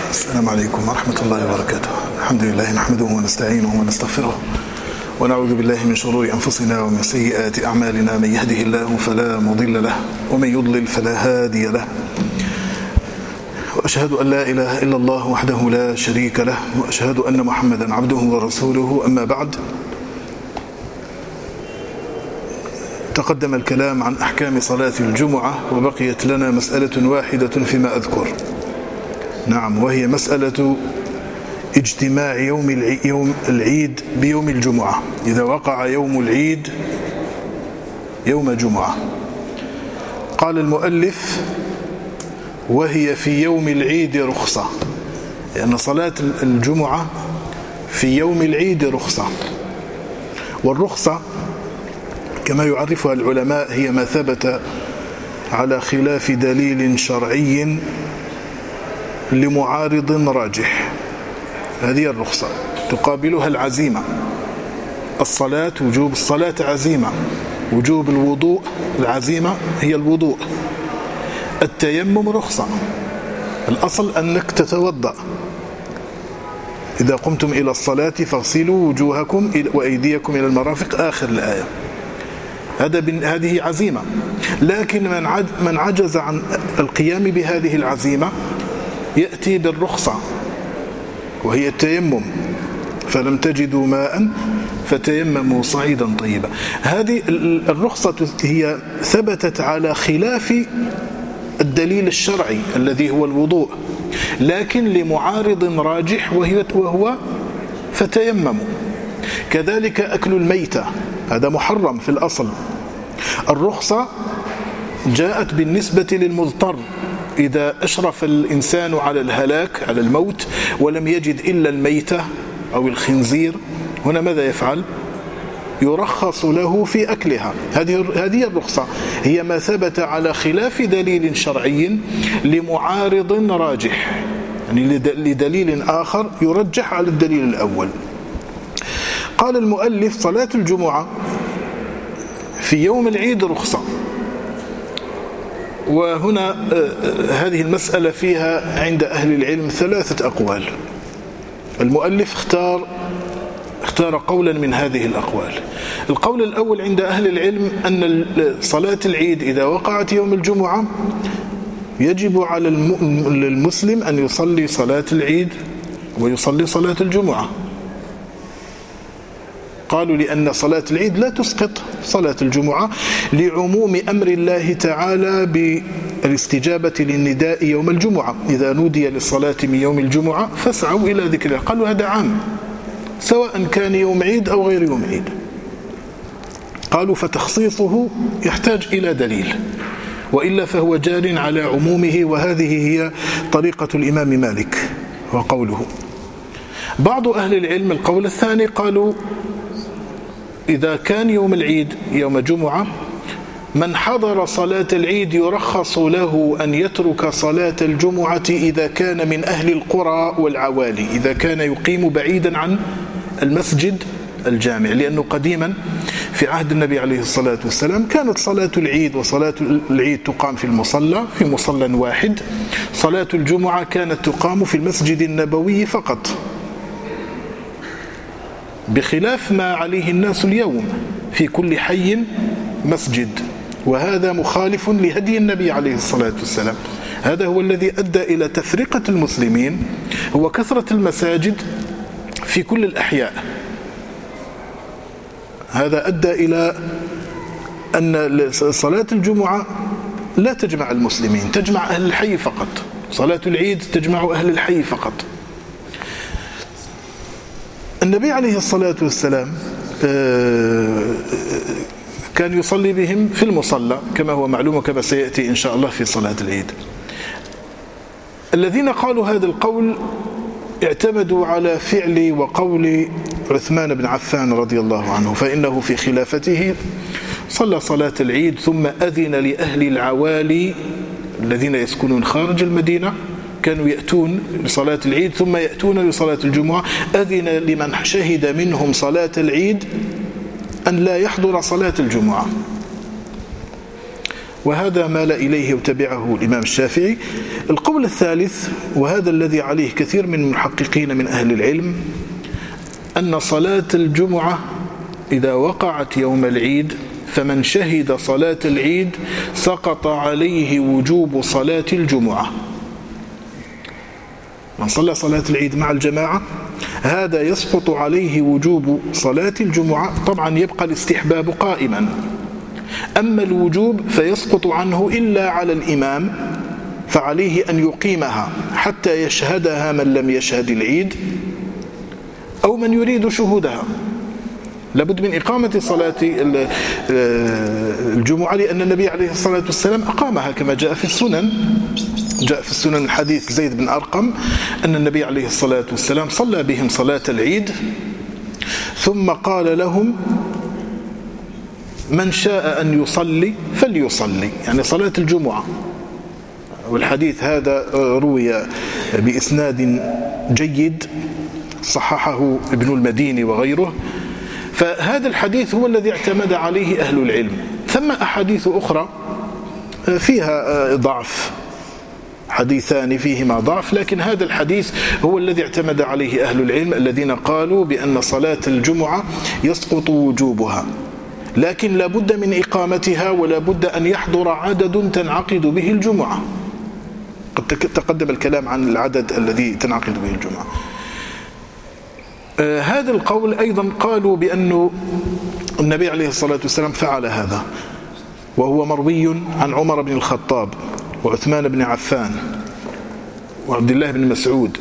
السلام عليكم ورحمة الله وبركاته. الحمد لله نحمده ونستعينه ونستغفره ونعوذ بالله من شرور أنفسنا ومن سيئات أعمالنا. من يهده الله فلا مضل له ومن يضلل فلا هادي له، وأشهد أن لا إله إلا الله وحده لا شريك له، وأشهد أن محمدا عبده ورسوله. أما بعد، تقدم الكلام عن أحكام صلاة الجمعة وبقيت لنا مسألة واحدة فيما أذكر، نعم، وهي مسألة اجتماع يوم العيد بيوم الجمعة. إذا وقع يوم العيد يوم جمعة، قال المؤلف: وهي في يوم العيد رخصة، لأن صلاة الجمعة في يوم العيد رخصة. والرخصة كما يعرفها العلماء هي ما ثبت على خلاف دليل شرعي لمعارض راجح. هذه الرخصة تقابلها العزيمة. الصلاة، وجوب الصلاة عزيمة، وجوب الوضوء العزيمة هي الوضوء. التيمم رخصة، الأصل أنك تتوضأ. إذا قمتم إلى الصلاة فاغسلوا وجوهكم وأيديكم إلى المرافق، آخر الآية. هذه عزيمة. لكن من عجز عن القيام بهذه العزيمة يأتي بالرخصة، وهي التيمم. فلم تجدوا ماء فتيمموا صعيدا طيبا. هذه الرخصة هي ثبتت على خلاف الدليل الشرعي الذي هو الوضوء، لكن لمعارض راجح وهو فتيمموا. كذلك أكل الميتة، هذا محرم في الأصل. الرخصة جاءت بالنسبة للمضطر، إذا أشرف الإنسان على الهلاك، على الموت، ولم يجد إلا الميتة أو الخنزير، هنا ماذا يفعل؟ يرخص له في أكلها. هذه الرخصة هي ما ثبت على خلاف دليل شرعي لمعارض راجح، يعني لدليل آخر يرجح على الدليل الأول. قال المؤلف: صلاة الجمعة في يوم العيد رخصة. وهنا هذه المسألة فيها عند أهل العلم ثلاثة أقوال. المؤلف اختار قولا من هذه الأقوال. القول الأول عند أهل العلم أن صلاة العيد إذا وقعت يوم الجمعة يجب على المسلم أن يصلي صلاة العيد ويصلي صلاة الجمعة. قالوا لأن صلاة العيد لا تسقط صلاة الجمعة، لعموم أمر الله تعالى بالاستجابة للنداء يوم الجمعة: إذا نودي للصلاة من يوم الجمعة فاسعوا إلى ذكر الله. قالوا هذا عام، سواء كان يوم عيد أو غير يوم عيد. قالوا فتخصيصه يحتاج إلى دليل، وإلا فهو جار على عمومه. وهذه هي طريقة الإمام مالك وقوله. بعض أهل العلم القول الثاني قالوا: إذا كان يوم العيد يوم جمعة، من حضر صلاة العيد يرخص له أن يترك صلاة الجمعة إذا كان من أهل القرى والعوالي، إذا كان يقيم بعيدا عن المسجد الجامع. لأنه قديما في عهد النبي عليه الصلاة والسلام كانت صلاة العيد وصلاة العيد تقام في مصلى واحد. صلاة الجمعة كانت تقام في المسجد النبوي فقط، بخلاف ما عليه الناس اليوم، في كل حي مسجد. وهذا مخالف لهدي النبي عليه الصلاة والسلام. هذا هو الذي أدى إلى تفرقة المسلمين، هو كثرة المساجد في كل الأحياء. هذا أدى إلى أن صلاة الجمعة لا تجمع المسلمين، تجمع أهل الحي فقط. صلاة العيد تجمع أهل الحي فقط. النبي عليه الصلاة والسلام كان يصلي بهم في المصلى كما هو معلوم، وكما سيأتي إن شاء الله في صلاة العيد. الذين قالوا هذا القول اعتمدوا على فعل وقول عثمان بن عفان رضي الله عنه، فإنه في خلافته صلى صلاة العيد ثم أذن لأهل العوالي الذين يسكنون خارج المدينة، كانوا يأتون لصلاة العيد ثم يأتون لصلاة الجمعة. أذن لمن شهد منهم صلاة العيد أن لا يحضر صلاة الجمعة. وهذا مال إليه وتبعه الإمام الشافعي. القول الثالث، وهذا الذي عليه كثير من المحققين من أهل العلم، أن صلاة الجمعة إذا وقعت يوم العيد فمن شهد صلاة العيد سقط عليه وجوب صلاة الجمعة. من صلى صلاة العيد مع الجماعة هذا يسقط عليه وجوب صلاة الجمعة. طبعا يبقى الاستحباب قائما، أما الوجوب فيسقط عنه إلا على الإمام، فعليه أن يقيمها حتى يشهدها من لم يشهد العيد أو من يريد شهودها. لابد من إقامة صلاة الجمعة، لأن النبي عليه الصلاة والسلام أقامها كما جاء في السنن. جاء في السنن من حديث زيد بن أرقم أن النبي عليه الصلاة والسلام صلى بهم صلاة العيد ثم قال لهم من شاء أن يصلي فليصلي، يعني صلاة الجمعة. والحديث هذا روي بإسناد جيد صححه ابن المديني وغيره. فهذا الحديث هو الذي اعتمد عليه أهل العلم. ثم أحاديث أخرى فيها ضعف، حديثان فيهما ضعف، لكن هذا الحديث هو الذي اعتمد عليه أهل العلم الذين قالوا بأن صلاة الجمعة يسقط وجوبها، لكن لا بد من إقامتها ولا بد أن يحضر عدد تنعقد به الجمعة. قد تقدم الكلام عن العدد الذي تنعقد به الجمعة. هذا القول أيضا قالوا بأن النبي عليه الصلاة والسلام فعل هذا، وهو مروي عن عمر بن الخطاب وعثمان بن عفان وعبد الله بن مسعود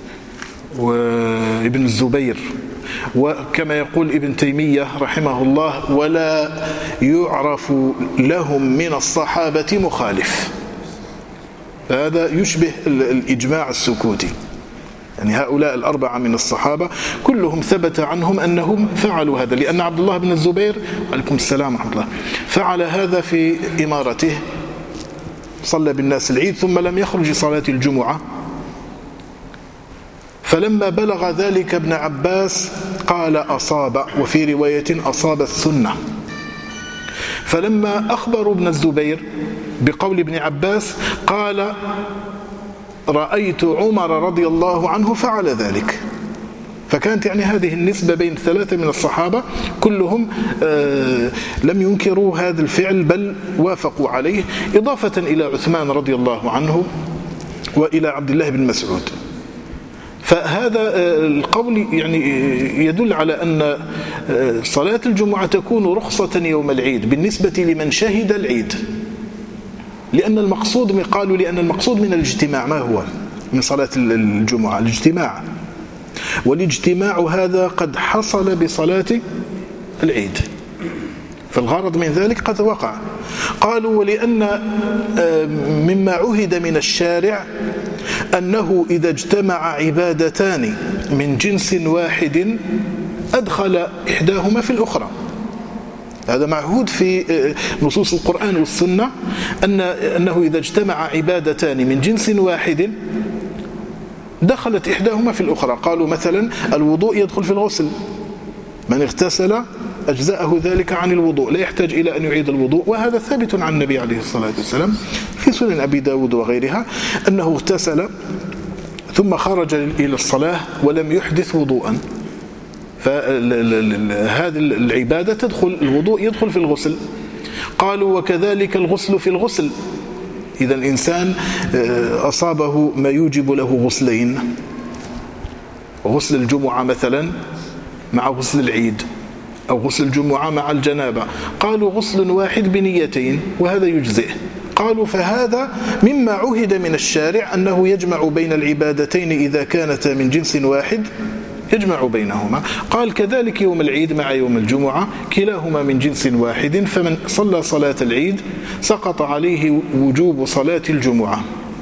وابن الزبير، وكما يقول ابن تيمية رحمه الله ولا يعرف لهم من الصحابة مخالف. هذا يشبه الإجماع السكوتي، يعني هؤلاء الأربعة من الصحابة كلهم ثبت عنهم أنهم فعلوا هذا، لأن عبد الله بن الزبير عليكم السلام ورحمة الله فعل هذا في إمارته، صلى بالناس العيد ثم لم يخرج صلاة الجمعة، فلما بلغ ذلك ابن عباس قال أصاب، وفي رواية أصاب السنة. فلما أخبروا ابن الزبير بقول ابن عباس قال رأيت عمر رضي الله عنه فعل ذلك. فكانت يعني هذه النسبة بين ثلاثة من الصحابة كلهم لم ينكروا هذا الفعل بل وافقوا عليه، إضافة إلى عثمان رضي الله عنه وإلى عبد الله بن مسعود. فهذا القول يعني يدل على أن صلاة الجمعة تكون رخصة يوم العيد بالنسبة لمن شهد العيد، لأن المقصود قالوا لأن المقصود من الاجتماع ما هو من صلاة الجمعة؟ الاجتماع، والاجتماع هذا قد حصل بصلاة العيد، فالغرض من ذلك قد وقع. قالوا ولأن مما عهد من الشارع أنه إذا اجتمع عبادتان من جنس واحد أدخل إحداهما في الأخرى. هذا معهود في نصوص القرآن والسنة أنه إذا اجتمع عبادتان من جنس واحد دخلت إحداهما في الأخرى. قالوا مثلا الوضوء يدخل في الغسل، من اغتسل أجزأه ذلك عن الوضوء، لا يحتاج إلى أن يعيد الوضوء، وهذا ثابت عن النبي عليه الصلاة والسلام في سنن أبي داود وغيرها أنه اغتسل ثم خرج إلى الصلاة ولم يحدث وضوءا، فهذه العبادة تدخل، الوضوء يدخل في الغسل. قالوا وكذلك الغسل في الغسل، إذا الإنسان أصابه ما يوجب له غسلين، غسل الجمعة مثلا مع غسل العيد أو غسل الجمعة مع الجنابة، قالوا غسل واحد بنيتين وهذا يجزئ. قالوا فهذا مما عهد من الشارع أنه يجمع بين العبادتين إذا كانتا من جنس واحد يجمع بينهما. قال كذلك يوم العيد مع يوم الجمعة كلاهما من جنس واحد، فمن صلى صلاة العيد سقط عليه وجوب صلاة الجمعة.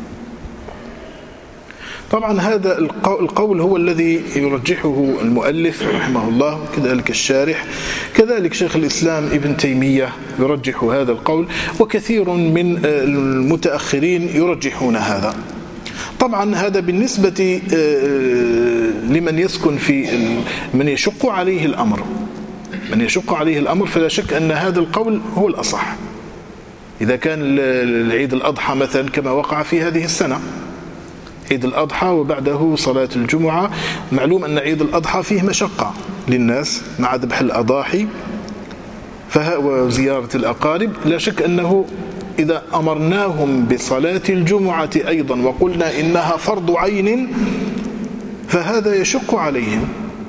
طبعا هذا القول هو الذي يرجحه المؤلف رحمه الله، كذلك الشارح، كذلك شيخ الإسلام ابن تيمية يرجح هذا القول، وكثير من المتأخرين يرجحون هذا. طبعا هذا بالنسبة لمن يسكن في من يشق عليه الأمر، من يشق عليه الأمر فلا شك أن هذا القول هو الأصح، إذا كان العيد الأضحى مثلا كما وقع في هذه السنة، عيد الأضحى وبعده صلاة الجمعة، معلوم أن عيد الأضحى فيه مشقة للناس مع ذبح الأضاحي وزيارة الأقارب. لا شك أنه إذا أمرناهم بصلاة الجمعة أيضا وقلنا إنها فرض عين فهذا يشق عليهم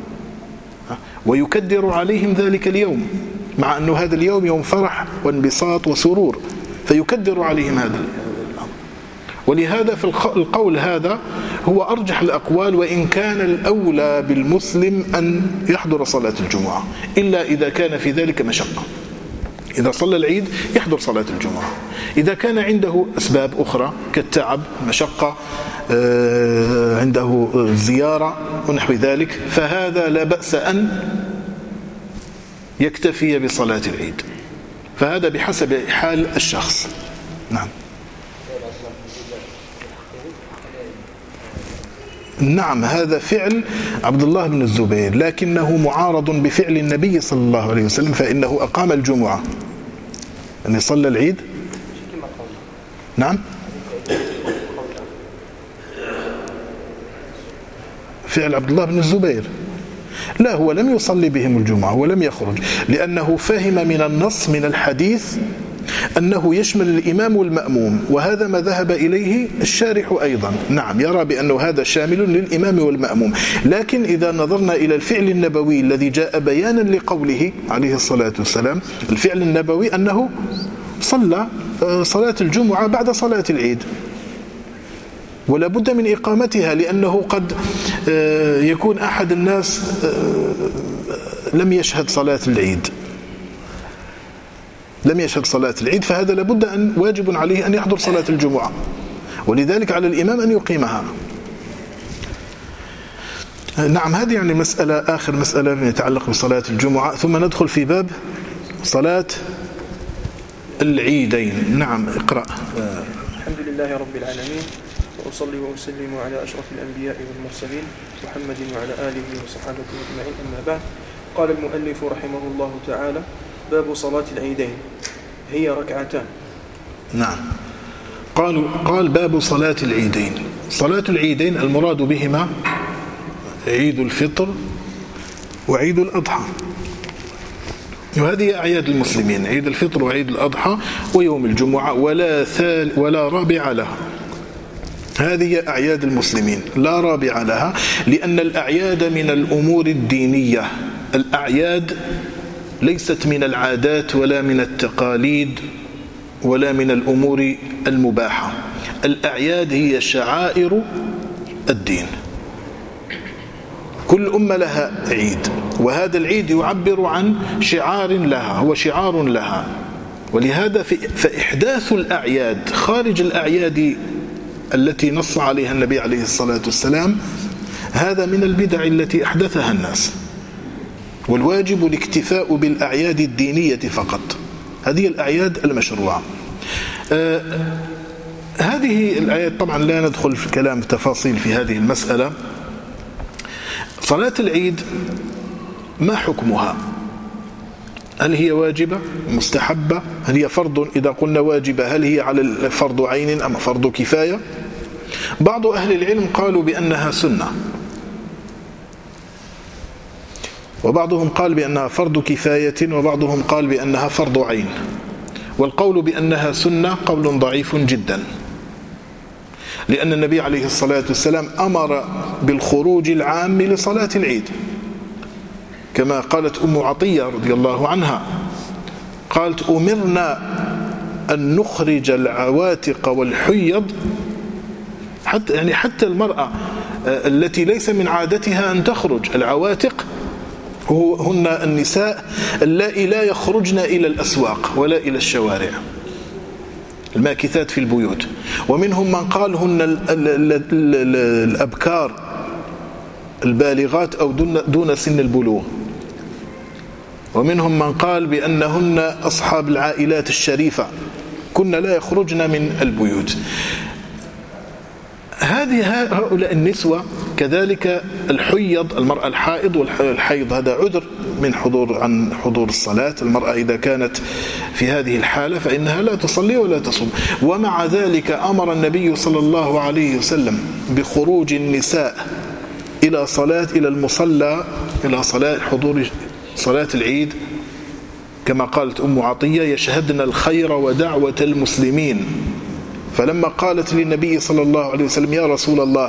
ويكدر عليهم ذلك اليوم، مع أنه هذا اليوم يوم فرح وانبساط وسرور، فيكدر عليهم هذا الأمر. ولهذا في القول هذا هو أرجح الأقوال، وإن كان الأولى بالمسلم أن يحضر صلاة الجمعة إلا إذا كان في ذلك مشقة. إذا صلى العيد يحضر صلاة الجمعة. إذا كان عنده أسباب أخرى كالتعب، مشقة، عنده زيارة ونحو ذلك، فهذا لا بأس أن يكتفي بصلاة العيد، فهذا بحسب حال الشخص. نعم. نعم، هذا فعل عبد الله بن الزبير، لكنه معارض بفعل النبي صلى الله عليه وسلم، فإنه أقام الجمعة أن يصلى العيد. نعم، فعل عبد الله بن الزبير. لا، هو لم يصلي بهم الجمعة ولم يخرج، لأنه فهم من النص من الحديث أنه يشمل الإمام والمأموم، وهذا ما ذهب إليه الشارح أيضا. نعم، يرى بأنه هذا شامل للإمام والمأموم، لكن إذا نظرنا إلى الفعل النبوي الذي جاء بيانا لقوله عليه الصلاة والسلام، الفعل النبوي أنه صلى صلاة الجمعة بعد صلاة العيد، ولا بد من إقامتها، لأنه قد يكون أحد الناس لم يشهد صلاة العيد، فهذا لابد أن واجب عليه أن يحضر صلاة الجمعة، ولذلك على الإمام أن يقيمها. نعم، هذه يعني مسألة، آخر مسألة يتعلق بصلاة الجمعة، ثم ندخل في باب صلاة العيدين. نعم، اقرأ. الحمد لله رب العالمين، وأصلي وأسلم على أشرف الأنبياء والمرسلين محمد وعلى آله وصحابته أجمعين، أما بعد. قال المؤلف رحمه الله تعالى: باب صلاة العيدين، هي ركعتان. نعم، قال باب صلاة العيدين. صلاة العيدين المراد بهما عيد الفطر وعيد الأضحى، وهذه أعياد المسلمين، عيد الفطر وعيد الأضحى ويوم الجمعة، ولا رابع لها. هذه أعياد المسلمين لا رابع لها، لأن الأعياد من الأمور الدينية. الأعياد ليست من العادات ولا من التقاليد ولا من الأمور المباحة. الأعياد هي شعائر الدين، كل أمة لها عيد، وهذا العيد يعبر عن شعار لها، هو شعار لها. ولهذا فإحداث الأعياد خارج الأعياد التي نص عليها النبي عليه الصلاة والسلام هذا من البدع التي أحدثها الناس، والواجب الاكتفاء بالأعياد الدينية فقط، هذه الأعياد المشروعة. هذه الأعياد طبعا لا ندخل في كلام تفاصيل في هذه المسألة. صلاة العيد ما حكمها؟ هل هي واجبة مستحبة؟ هل هي فرض؟ إذا قلنا واجبة هل هي على فرض عين أم فرض كفاية؟ بعض أهل العلم قالوا بأنها سنة، وبعضهم قال بأنها فرض كفاية، وبعضهم قال بأنها فرض عين. والقول بأنها سنة قول ضعيف جدا، لأن النبي عليه الصلاة والسلام أمر بالخروج العام لصلاة العيد، كما قالت أم عطية رضي الله عنها، قالت: أمرنا أن نخرج العواتق والحيض، حتى المرأة التي ليس من عادتها أن تخرج، العواتق هن النساء اللائي لا يخرجن إلى الأسواق ولا إلى الشوارع، الماكثات في البيوت. ومنهم من قال هن الأبكار البالغات أو دون سن البلوغ، ومنهم من قال بأنهن أصحاب العائلات الشريفة كن لا يخرجن من البيوت. هؤلاء النسوة كذلك الحيض، المرأة الحائض، والحيض هذا عذر عن حضور الصلاة. المرأة إذا كانت في هذه الحالة فإنها لا تصلي ولا تصوم. ومع ذلك أمر النبي صلى الله عليه وسلم بخروج النساء إلى المصلى، إلى حضور صلاة العيد، كما قالت أم عطية: يشهدن الخير ودعوة المسلمين. فلما قالت للنبي صلى الله عليه وسلم: يا رسول الله،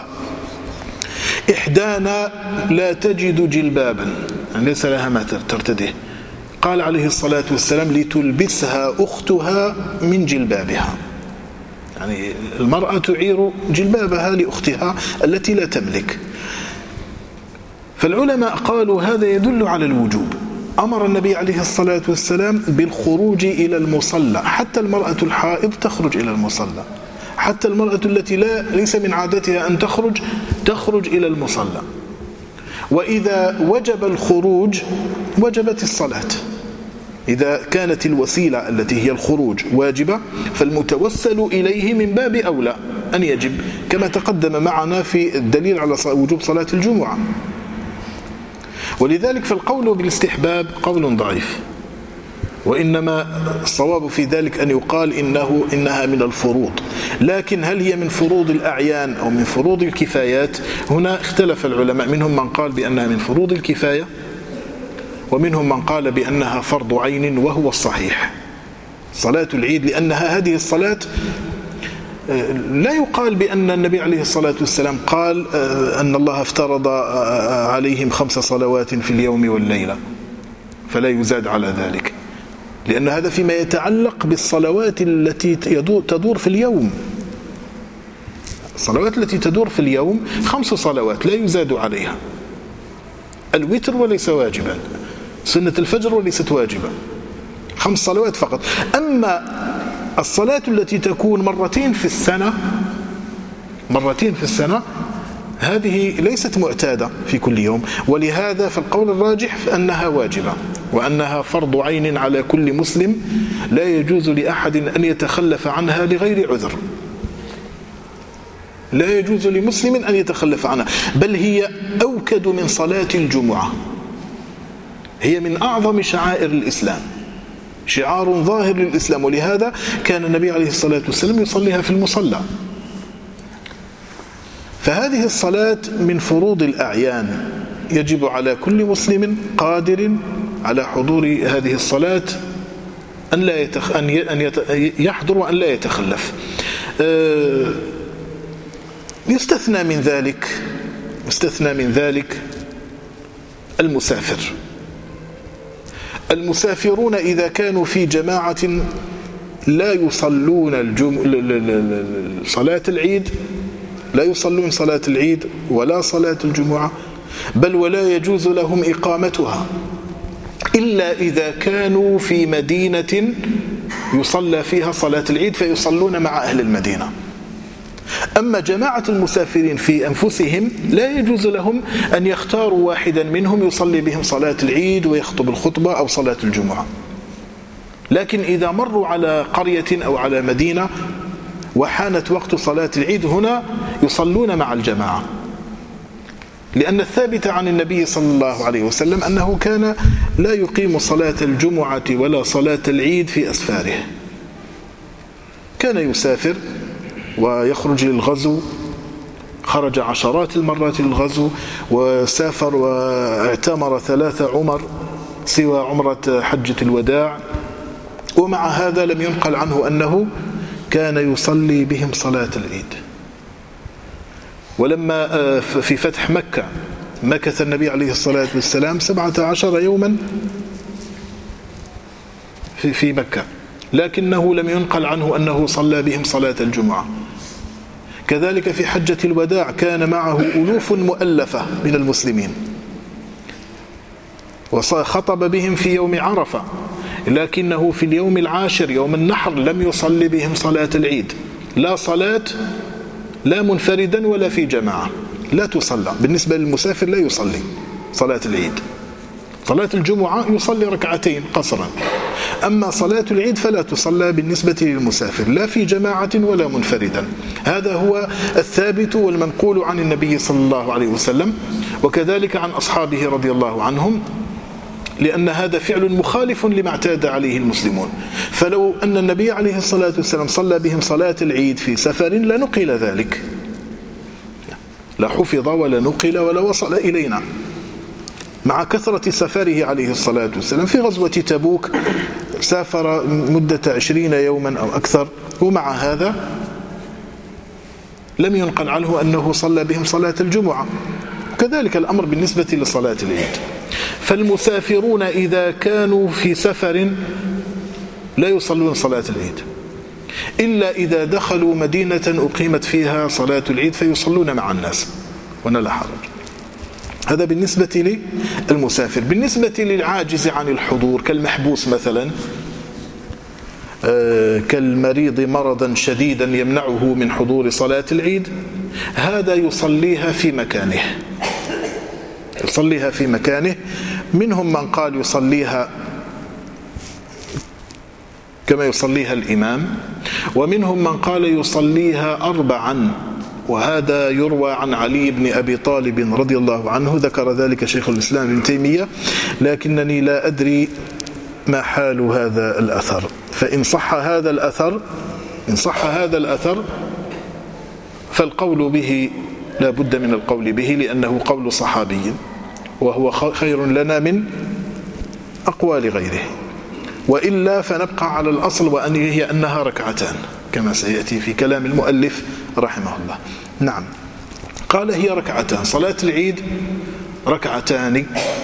إحدانا لا تجد جلبابا، يعني ليس لها ما ترتديه، قال عليه الصلاة والسلام: لتلبسها أختها من جلبابها. يعني المرأة تعير جلبابها لأختها التي لا تملك. فالعلماء قالوا هذا يدل على الوجوب. أمر النبي عليه الصلاة والسلام بالخروج إلى المصلى، حتى المرأة الحائض تخرج إلى المصلى، حتى المرأة التي ليس من عادتها أن تخرج إلى المصلى. وإذا وجب الخروج وجبت الصلاة. إذا كانت الوسيلة التي هي الخروج واجبة، فالمتوسل إليه من باب أولى أن يجب، كما تقدم معنا في الدليل على وجوب صلاة الجمعة. ولذلك فالقول بالاستحباب قول ضعيف، وإنما الصواب في ذلك أن يقال إنها من الفروض. لكن هل هي من فروض الأعيان أو من فروض الكفايات؟ هنا اختلف العلماء، منهم من قال بأنها من فروض الكفاية، ومنهم من قال بأنها فرض عين، وهو الصحيح صلاة العيد، لأنها هذه الصلاة لا يقال بأن النبي عليه الصلاة والسلام قال أن الله افترض عليهم 5 صلوات في اليوم والليلة فلا يزاد على ذلك، لأن هذا فيما يتعلق بالصلوات التي تدور في اليوم. الصلوات التي تدور في اليوم 5 صلوات لا يزاد عليها. الوتر وليس واجبا، سنة الفجر وليست واجبة، 5 صلوات فقط. أما الصلاة التي تكون مرتين في السنة هذه ليست معتادة في كل يوم، ولهذا فالقول الراجح أنها واجبة، وأنها فرض عين على كل مسلم، لا يجوز لأحد أن يتخلف عنها لغير عذر. لا يجوز لمسلم أن يتخلف عنها، بل هي أوكد من صلاة الجمعة، هي من أعظم شعائر الإسلام، شعار ظاهر للإسلام، ولهذا كان النبي عليه الصلاة والسلام يصليها في المصلى. فهذه الصلاة من فروض الأعيان، يجب على كل مسلم قادر على حضور هذه الصلاة أن يحضر وأن لا يتخلف. يستثنى من ذلك المسافر. المسافرون إذا كانوا في جماعة لا يصلون صلاة العيد، لا يصلون صلاة العيد ولا صلاة الجمعة، بل ولا يجوز لهم إقامتها إلا إذا كانوا في مدينة يصلى فيها صلاة العيد فيصلون مع أهل المدينة. أما جماعة المسافرين في أنفسهم لا يجوز لهم أن يختاروا واحدا منهم يصلي بهم صلاة العيد ويخطب الخطبة أو صلاة الجمعة. لكن إذا مروا على قرية أو على مدينة وحانت وقت صلاة العيد، هنا يصلون مع الجماعة، لأن الثابت عن النبي صلى الله عليه وسلم أنه كان لا يقيم صلاة الجمعة ولا صلاة العيد في أسفاره، كان يسافر ويخرج للغزو، خرج عشرات المرات للغزو، وسافر واعتمر 3 عمر سوى عمرة حجة الوداع، ومع هذا لم ينقل عنه أنه كان يصلي بهم صلاة العيد. ولما في فتح مكة مكث النبي عليه الصلاة والسلام 17 يوما في مكة، لكنه لم ينقل عنه أنه صلى بهم صلاة الجمعة. كذلك في حجة الوداع كان معه ألوف مؤلفة من المسلمين وخطب بهم في يوم عرفة، لكنه في اليوم العاشر يوم النحر لم يصلي بهم صلاة العيد، لا صلاة، لا منفردا ولا في جماعة، لا تصلى. بالنسبة للمسافر لا يصلي صلاة العيد. صلاة الجمعة يصلي 2 ركعتين قصرا، أما صلاة العيد فلا تصلى بالنسبة للمسافر لا في جماعة ولا منفردا. هذا هو الثابت والمنقول عن النبي صلى الله عليه وسلم، وكذلك عن أصحابه رضي الله عنهم، لأن هذا فعل مخالف لما اعتاد عليه المسلمون. فلو أن النبي عليه الصلاة والسلام صلى بهم صلاة العيد في سفر لنقل ذلك، لا حفظ ولا نقل ولا وصل إلينا، مع كثرة سفره عليه الصلاة والسلام. في غزوة تبوك سافر مدة 20 يوما أو أكثر، ومع هذا لم ينقل عنه أنه صلى بهم صلاة الجمعة. كذلك الأمر بالنسبة لصلاة العيد. فالمسافرون إذا كانوا في سفر لا يصلون صلاة العيد، إلا إذا دخلوا مدينة أقيمت فيها صلاة العيد فيصلون مع الناس ولا لا حرج. هذا بالنسبة للمسافر. بالنسبة للعاجز عن الحضور كالمحبوس مثلا، كالمريض مرضا شديدا يمنعه من حضور صلاة العيد، هذا يصليها في مكانه. منهم من قال يصليها كما يصليها الإمام، ومنهم من قال يصليها 4، وهذا يروى عن علي بن أبي طالب رضي الله عنه، ذكر ذلك شيخ الإسلام ابن تيمية، لكنني لا أدري ما حال هذا الأثر. فإن صح هذا الأثر فالقول به لا بد من القول به، لأنه قول صحابي وهو خير لنا من أقوال غيره، وإلا فنبقى على الأصل وهي أنها ركعتان كما سيأتي في كلام المؤلف رحمه الله. نعم، قال هي ركعتان، صلاة العيد ركعتان.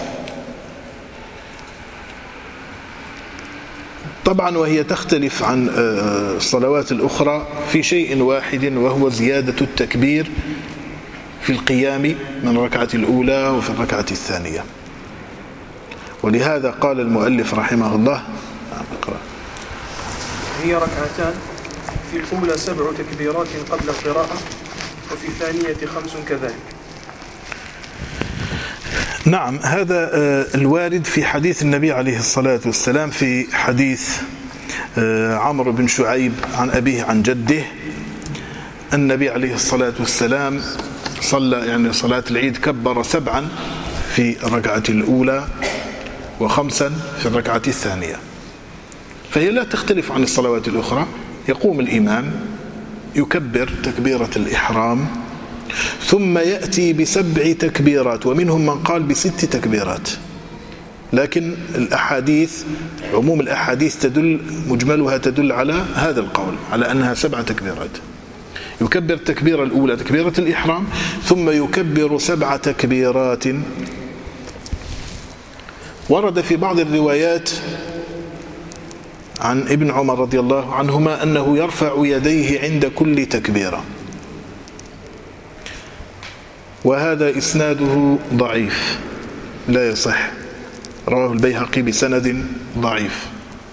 طبعا وهي تختلف عن الصلوات الأخرى في شيء واحد، وهو زيادة التكبير في القيام من الركعة الأولى وفي الركعة الثانية. ولهذا قال المؤلف رحمه الله: هي ركعتان، في الأولى 7 تكبيرات قبل القراءة، وفي الثانية 5 كذلك. نعم، هذا الوارد في حديث النبي عليه الصلاة والسلام، في حديث عمرو بن شعيب عن أبيه عن جده. النبي عليه الصلاة والسلام صلى صلاة العيد كبر 7 في الركعة الأولى و5 في الركعة الثانية، فهي لا تختلف عن الصلوات الأخرى. يقوم الإمام يكبر تكبيرة الإحرام، ثم يأتي ب7 تكبيرات، ومنهم من قال ب6 تكبيرات، لكن الأحاديث عموم الأحاديث مجملها تدل على هذا القول، على أنها 7 تكبيرات. يكبر التكبيرة الأولى تكبيرة الإحرام، ثم يكبر 7 تكبيرات. ورد في بعض الروايات عن ابن عمر رضي الله عنهما أنه يرفع يديه عند كل تكبيرة، وهذا إسناده ضعيف لا يصح، رواه البيهقي بسند ضعيف.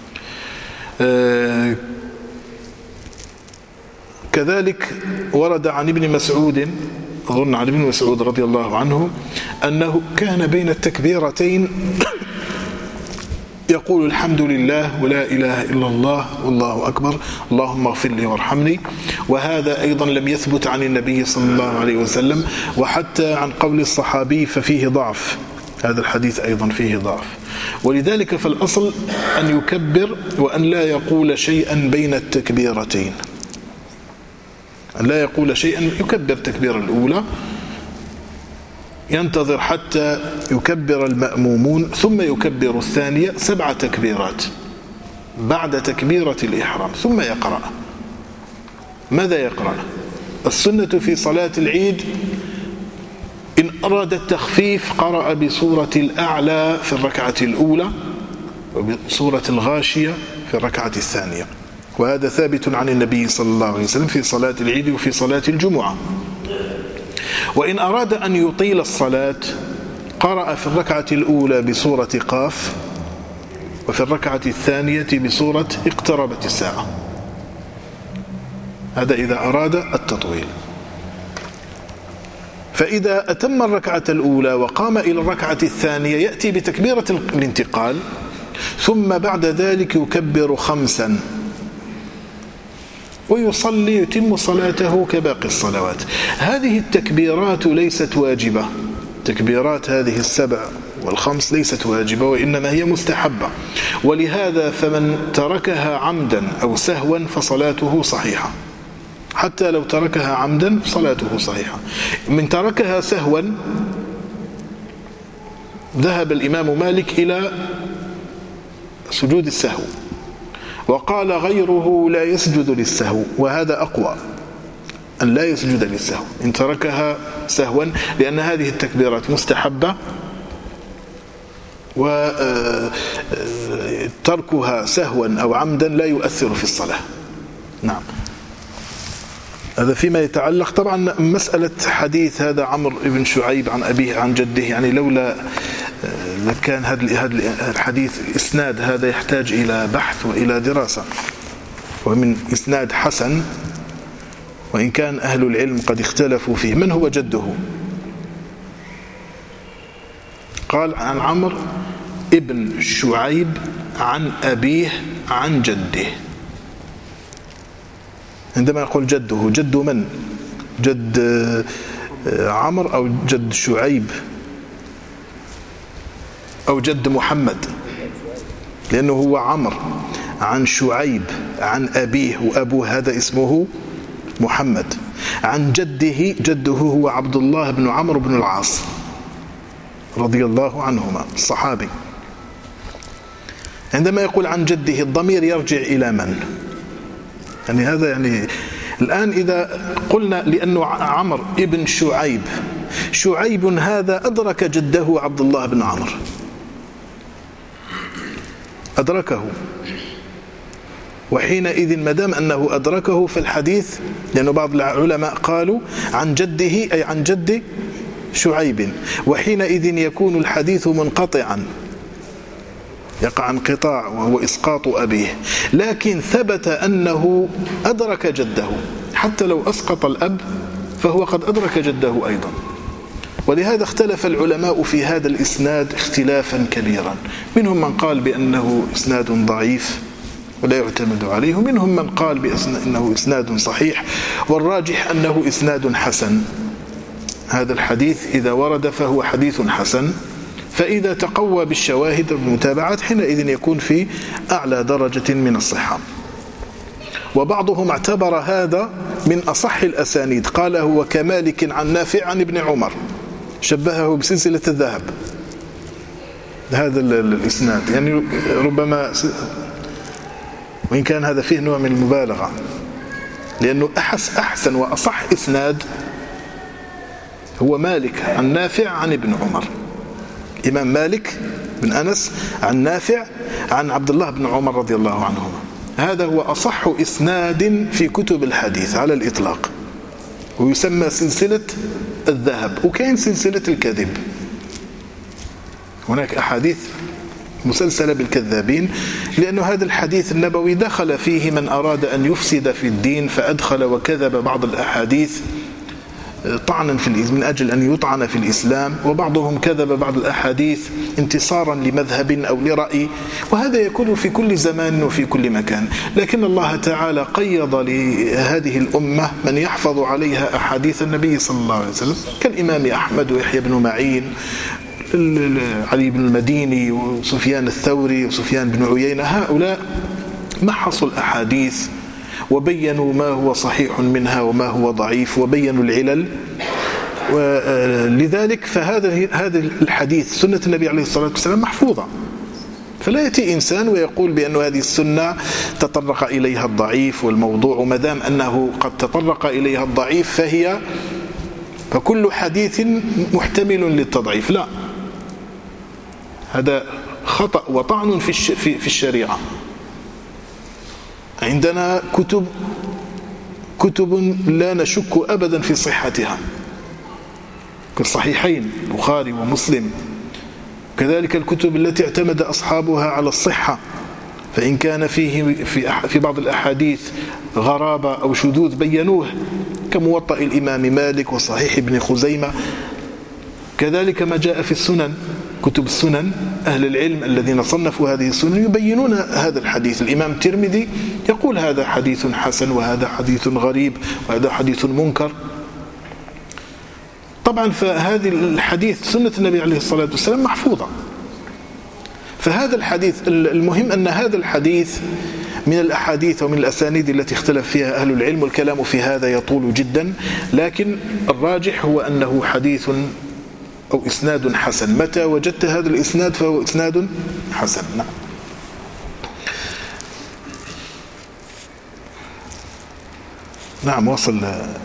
كذلك ورد عن ابن مسعود، أظن عن ابن مسعود رضي الله عنه، أنه كان بين التكبيرتين يقول الحمد لله ولا إله إلا الله والله أكبر اللهم اغفر لي وارحمني. وهذا أيضا لم يثبت عن النبي صلى الله عليه وسلم، وحتى عن قول الصحابي ففيه ضعف، هذا الحديث أيضا فيه ضعف. ولذلك فالأصل أن يكبر وأن لا يقول شيئا بين التكبيرتين، أن لا يقول شيئا، يكبر التكبيرة الأولى، ينتظر حتى يكبر المأمومون، ثم يكبر الثانية 7 تكبيرات بعد تكبيرة الإحرام، ثم يقرأ. ماذا يقرأ؟ السنة في صلاة العيد إن أراد التخفيف قرأ بسورة الأعلى في الركعة الأولى، وبسورة الغاشية في الركعة الثانية، وهذا ثابت عن النبي صلى الله عليه وسلم في صلاة العيد وفي صلاة الجمعة. وإن أراد أن يطيل الصلاة قرأ في الركعة الأولى بسورة قاف، وفي الركعة الثانية بسورة اقتربت الساعة. هذا إذا أراد التطويل. فإذا أتم الركعة الأولى وقام إلى الركعة الثانية يأتي بتكبيرة الانتقال، ثم بعد ذلك يكبر 5 ويصلي يتم صلاته كباقي الصلوات. هذه التكبيرات ليست واجبة، تكبيرات هذه 7 والخمس ليست واجبة وإنما هي مستحبة، ولهذا فمن تركها عمدا أو سهوا فصلاته صحيحة، حتى لو تركها عمدا صلاته صحيحة. من تركها سهوا ذهب الإمام مالك إلى سجود السهو، وقال غيره لا يسجد للسهو، وهذا أقوى، أن لا يسجد للسهو إن تركها سهوا، لأن هذه التكبيرات مستحبة، وتركها سهوا أو عمدا لا يؤثر في الصلاة. نعم، هذا فيما يتعلق طبعا مسألة حديث هذا عمرو بن شعيب عن أبيه عن جده، يعني لولا كان هذا الحديث إسناد هذا يحتاج إلى بحث وإلى دراسة، ومن إسناد حسن، وإن كان أهل العلم قد اختلفوا فيه من هو جده. قال عن عمرو ابن شعيب عن أبيه عن جده. عندما يقول جده، جد من؟ جد عمرو أو جد شعيب أو جد محمد؟ لأنه هو عمرو عن شعيب عن أبيه، وأبوه هذا اسمه محمد، عن جده، جده هو عبد الله بن عمرو بن العاص رضي الله عنهما الصحابي. عندما يقول عن جده الضمير يرجع إلى من؟ يعني هذا يعني الآن إذا قلنا لأنه عمرو ابن شعيب، شعيب هذا أدرك جده عبد الله بن عمرو، أدركه، وحينئذ ما دام أنه أدركه فالحديث، لأن بعض العلماء قالوا عن جده أي عن جد شعيب، وحينئذ يكون الحديث منقطعا، يقع انقطاع وهو إسقاط أبيه، لكن ثبت أنه أدرك جده، حتى لو أسقط الأب فهو قد أدرك جده أيضا. ولهذا اختلف العلماء في هذا الإسناد اختلافا كبيرا، منهم من قال بأنه إسناد ضعيف ولا يعتمد عليه، ومنهم من قال بأنه إسناد صحيح، والراجح أنه إسناد حسن. هذا الحديث إذا ورد فهو حديث حسن، فإذا تقوى بالشواهد والمتابعات حينئذ يكون في أعلى درجة من الصحة. وبعضهم اعتبر هذا من أصح الأسانيد، قال هو كمالك عن نافع عن ابن عمر، شبهه بسلسلة الذهب هذا الإسناد، يعني ربما، وإن كان هذا فيه نوع من المبالغة، لأنه أحسن وأصح إسناد هو مالك عن نافع عن ابن عمر، إمام مالك بن أنس عن نافع عن عبد الله بن عمر رضي الله عنهما، هذا هو أصح إسناد في كتب الحديث على الإطلاق، ويسمى سلسلة الذهب. وكاين سلسلة الكذب، هناك أحاديث مسلسلة بالكذابين، لأن هذا الحديث النبوي دخل فيه من أراد أن يفسد في الدين فأدخل وكذب بعض الأحاديث طعنا في الإسلام من أجل أن يطعن في الإسلام، وبعضهم كذب بعض الأحاديث انتصارا لمذهب أو لرأي، وهذا يكون في كل زمان وفي كل مكان. لكن الله تعالى قيض لهذه الأمة من يحفظ عليها أحاديث النبي صلى الله عليه وسلم، كالإمام أحمد ويحيى بن معين، علي بن المديني وسفيان الثوري وسفيان بن عيينة، هؤلاء محصوا الأحاديث وبينوا ما هو صحيح منها وما هو ضعيف، وبينوا العلل. ولذلك فهذا الحديث سنة النبي عليه الصلاة والسلام محفوظة، فلا يأتي إنسان ويقول بأن هذه السنة تطرق إليها الضعيف والموضوع، مدام أنه قد تطرق إليها الضعيف فكل حديث محتمل للتضعيف. لا، هذا خطأ وطعن في الشريعة. عندنا كتب لا نشك أبدا في صحتها، كالصحيحين البخاري ومسلم، كذلك الكتب التي اعتمد أصحابها على الصحة، فإن كان فيه في بعض الأحاديث غرابة أو شذوذ بينوه، كموطأ الإمام مالك وصحيح ابن خزيمة. كذلك ما جاء في السنن، كتب السنن، أهل العلم الذين صنفوا هذه السنن يبينون هذا الحديث. الإمام الترمذي يقول هذا حديث حسن، وهذا حديث غريب، وهذا حديث منكر. طبعا فهذه الحديث سنة النبي عليه الصلاة والسلام محفوظة. فهذا الحديث المهم أن هذا الحديث من الأحاديث ومن الأسانيد التي اختلف فيها أهل العلم، والكلام في هذا يطول جدا، لكن الراجح هو أنه حديث أو إسناد حسن. متى وجدت هذا الإسناد فهو إسناد حسن. نعم. نعم وصل.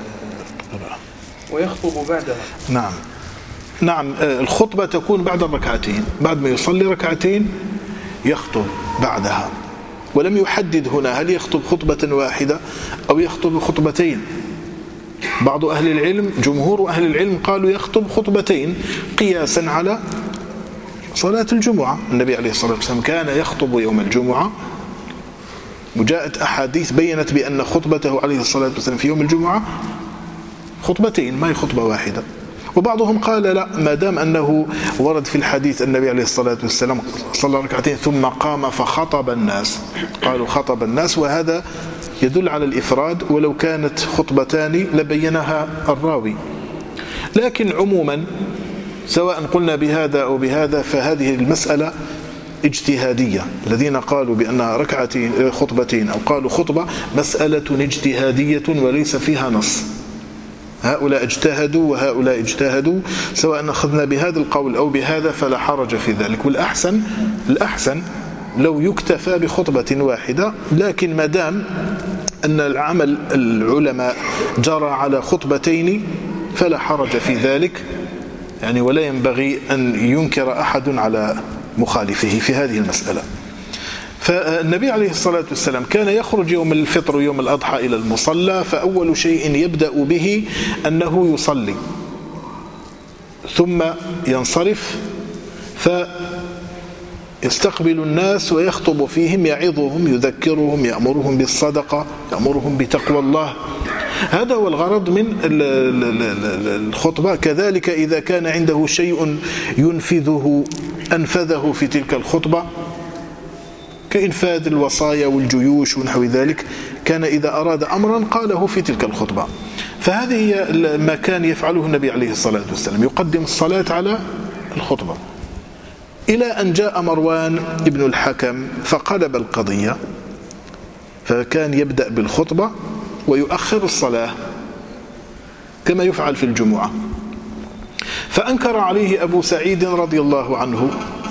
ويخطب بعدها. نعم الخطبة تكون بعد الركعتين، بعد ما يصلي ركعتين يخطب بعدها، ولم يحدد هنا هل يخطب خطبة واحدة أو يخطب خطبتين. بعض أهل العلم، جمهور أهل العلم قالوا يخطب خطبتين قياسا على صلاة الجمعة. النبي عليه الصلاة والسلام كان يخطب يوم الجمعة، وجاءت أحاديث بيّنت بأن خطبته عليه الصلاة والسلام في يوم الجمعة خطبتين، ما هي خطبة واحدة. وبعضهم قال لا، ما دام أنه ورد في الحديث النبي عليه الصلاة والسلام صلى ركعتين ثم قام فخطب الناس، قالوا خطب الناس، وهذا يدل على الإفراد، ولو كانت خطبتان لبينها الراوي. لكن عموما سواء قلنا بهذا أو بهذا فهذه المسألة اجتهادية. الذين قالوا بأنها ركعتين خطبتين أو قالوا خطبة مسألة اجتهادية وليس فيها نص. هؤلاء اجتهدوا وهؤلاء اجتهدوا، سواء أخذنا بهذا القول أو بهذا فلا حرج في ذلك. والأحسن لو يكتفى بخطبة واحدة، لكن ما دام أن العمل العلماء جرى على خطبتين فلا حرج في ذلك، يعني ولا ينبغي أن ينكر أحد على مخالفه في هذه المسألة. فالنبي عليه الصلاة والسلام كان يخرج يوم الفطر ويوم الأضحى إلى المصلى، فأول شيء يبدأ به أنه يصلي ثم ينصرف فيستقبل الناس ويخطب فيهم، يعظهم، يذكرهم، يأمرهم بالصدقة، يأمرهم بتقوى الله. هذا هو الغرض من الخطبة. كذلك إذا كان عنده شيء أنفذه في تلك الخطبة كإنفاذ الوصايا والجيوش ونحو ذلك، كان إذا أراد أمرا قاله في تلك الخطبة. فهذه هي ما كان يفعله النبي عليه الصلاة والسلام، يقدم الصلاة على الخطبة، إلى أن جاء مروان ابن الحكم فقلب القضية، فكان يبدأ بالخطبة ويؤخر الصلاة كما يفعل في الجمعة. فأنكر عليه أبو سعيد رضي الله عنه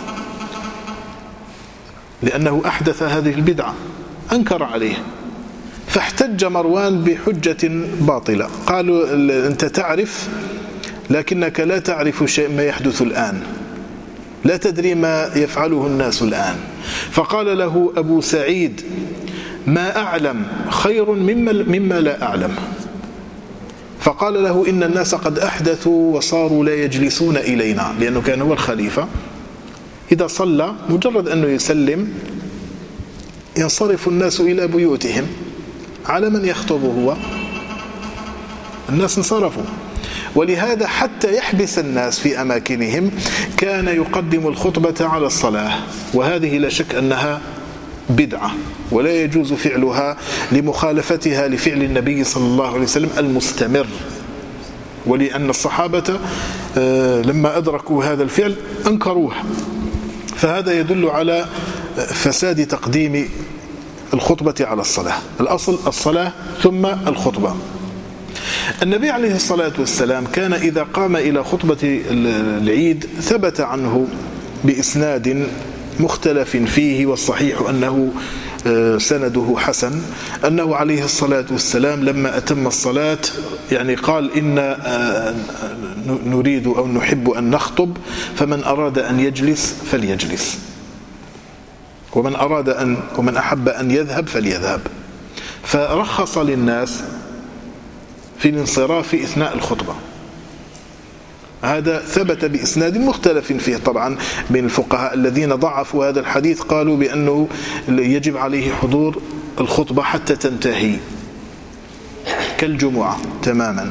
لأنه أحدث هذه البدعة، أنكر عليه، فاحتج مروان بحجة باطلة. قالوا أنت تعرف لكنك لا تعرف شيء ما يحدث الآن، لا تدري ما يفعله الناس الآن. فقال له أبو سعيد ما أعلم خير مما لا أعلم. فقال له إن الناس قد أحدثوا وصاروا لا يجلسون إلينا، لأنه كان هو الخليفة، إذا صلى مجرد أنه يسلم ينصرف الناس إلى بيوتهم، على من يخطب هو؟ الناس انصرفوا. ولهذا حتى يحبس الناس في أماكنهم كان يقدم الخطبة على الصلاة، وهذه لا شك أنها بدعة ولا يجوز فعلها لمخالفتها لفعل النبي صلى الله عليه وسلم المستمر، ولأن الصحابة لما أدركوا هذا الفعل أنكروه. فهذا يدل على فساد تقديم الخطبة على الصلاة. الأصل الصلاة ثم الخطبة. النبي عليه الصلاة والسلام كان إذا قام إلى خطبة العيد ثبت عنه بإسناد مختلف فيه، والصحيح أنه سنده حسن، أنه عليه الصلاة والسلام لما أتم الصلاة يعني قال إن نريد أو نحب أن نخطب، فمن أراد أن يجلس فليجلس، ومن أحب أن يذهب فليذهب. فرخص للناس في الانصراف أثناء الخطبة. هذا ثبت بإسناد مختلف فيه طبعا بين الفقهاء. الذين ضعفوا هذا الحديث قالوا بأنه يجب عليه حضور الخطبة حتى تنتهي كالجمعة تماما.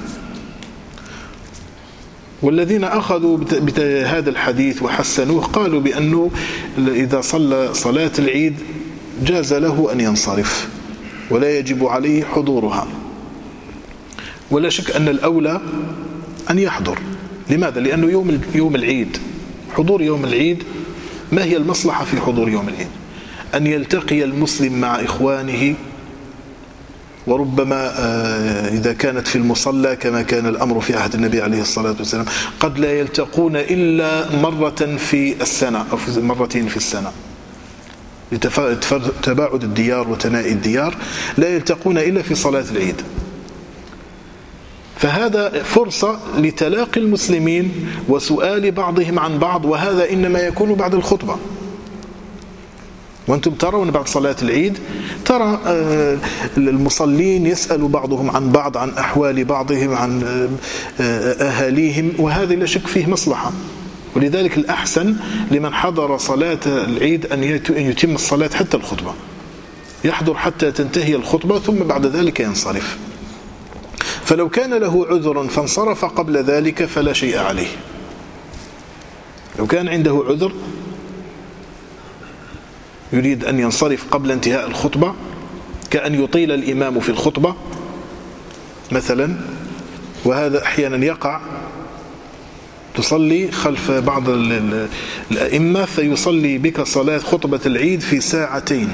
والذين أخذوا بهذا الحديث وحسنوه قالوا بأنه إذا صلى صلاة العيد جاز له أن ينصرف ولا يجب عليه حضورها، ولا شك أن الأولى أن يحضر لماذا؟ لأنه يوم العيد، حضور يوم العيد، ما هي المصلحة في حضور يوم العيد؟ أن يلتقي المسلم مع إخوانه، وربما إذا كانت في المصلى كما كان الأمر في عهد النبي عليه الصلاة والسلام قد لا يلتقون إلا مرة في السنة أو في مرتين في السنة، تباعد الديار وتنائي الديار، لا يلتقون إلا في صلاة العيد. فهذا فرصة لتلاقي المسلمين وسؤال بعضهم عن بعض، وهذا إنما يكون بعد الخطبة. وأنتم ترون بعد صلاة العيد ترى المصلين يسأل بعضهم عن بعض، عن أحوال بعضهم، عن أهاليهم، وهذا لا شك فيه مصلحة. ولذلك الأحسن لمن حضر صلاة العيد أن يتم الصلاة حتى الخطبة، يحضر حتى تنتهي الخطبة ثم بعد ذلك ينصرف. فلو كان له عذر فانصرف قبل ذلك فلا شيء عليه. لو كان عنده عذر يريد أن ينصرف قبل انتهاء الخطبة، كأن يطيل الإمام في الخطبة مثلا، وهذا أحيانا يقع، تصلي خلف بعض الأئمة فيصلي بك صلاة خطبة العيد في ساعتين،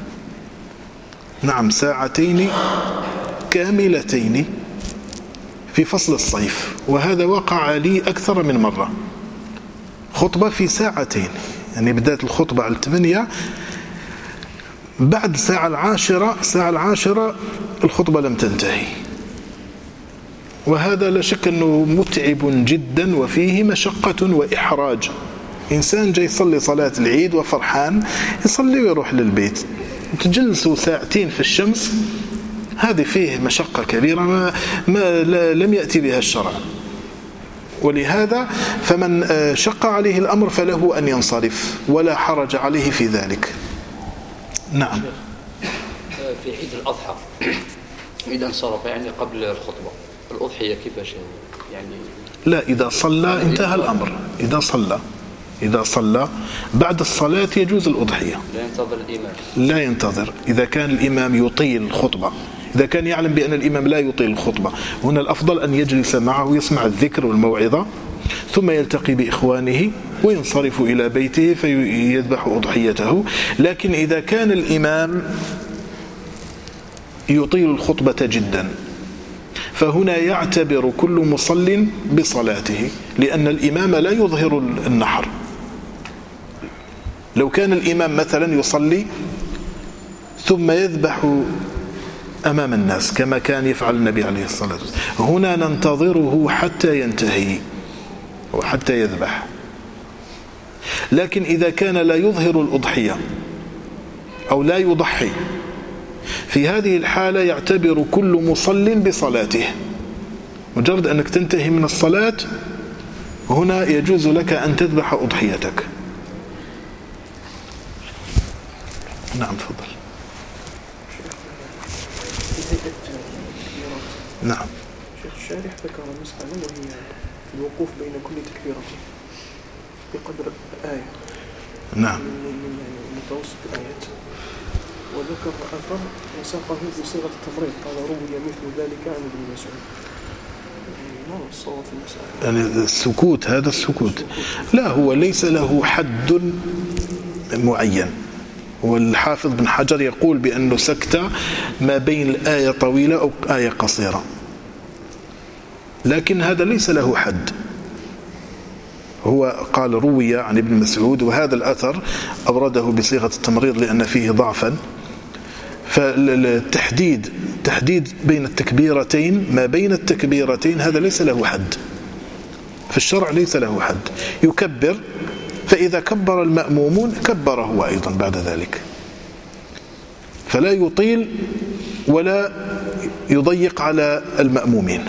نعم ساعتين كاملتين في فصل الصيف، وهذا وقع لي أكثر من مرة. خطبة في ساعتين، يعني بدأت الخطبة على 8، بعد الساعة العاشرة الخطبة لم تنتهي، وهذا لا شك أنه متعب جدا وفيه مشقة وإحراج. إنسان جاي يصلي صلاة العيد وفرحان يصلي ويروح للبيت، تجلسوا ساعتين في الشمس، هذه فيه مشقة كبيرة لم يأتي بها الشرع. ولهذا فمن شق عليه الأمر فله أن ينصرف ولا حرج عليه في ذلك. نعم. في عيد الأضحى إذا انصرف يعني قبل الخطبة، الأضحية كيفاش يعني؟ لا، إذا صلى انتهى الأمر. إذا صلى بعد الصلاة يجوز الأضحية، لا ينتظر الإمام، لا ينتظر. إذا كان الإمام يطيل الخطبة، إذا كان يعلم بأن الإمام لا يطيل الخطبة، هنا الأفضل أن يجلس معه ويسمع الذكر والموعظة، ثم يلتقي بإخوانه وينصرف إلى بيته فيذبح أضحيته. لكن إذا كان الإمام يطيل الخطبة جدا فهنا يعتبر كل مصل بصلاته، لأن الإمام لا يظهر النحر. لو كان الإمام مثلا يصلي ثم يذبح أمام الناس كما كان يفعل النبي عليه الصلاة والسلام، هنا ننتظره حتى ينتهي وحتى يذبح. لكن إذا كان لا يظهر الأضحية أو لا يضحي، في هذه الحالة يعتبر كل مصل بصلاته، مجرد أنك تنتهي من الصلاة هنا يجوز لك أن تذبح أضحيتك. نعم تفضل. نعم. شيخ الشارح ذكر مسألة وهي الوقوف بين كل تكبيرة بقدر آية. نعم. من متوسط الآيات، وذكر أثر وساقه بصيغة التمريض، قال روي مثل ذلك عن ابن مسعود. ما هو الصواب في المسألة؟ يعني السكوت، هذا السكوت لا، هو ليس له حد معين. والحافظ بن حجر يقول بأنه سكتة ما بين الآية طويلة أو آية قصيرة، لكن هذا ليس له حد. هو قال روي عن ابن مسعود، وهذا الأثر أورده بصيغة التمريض لأن فيه ضعفا. فالتحديد بين التكبيرتين، ما بين التكبيرتين، هذا ليس له حد في الشرع، ليس له حد. يكبر، فإذا كبر المأمومون كبر هو أيضا بعد ذلك، فلا يطيل ولا يضيق على المأمومين.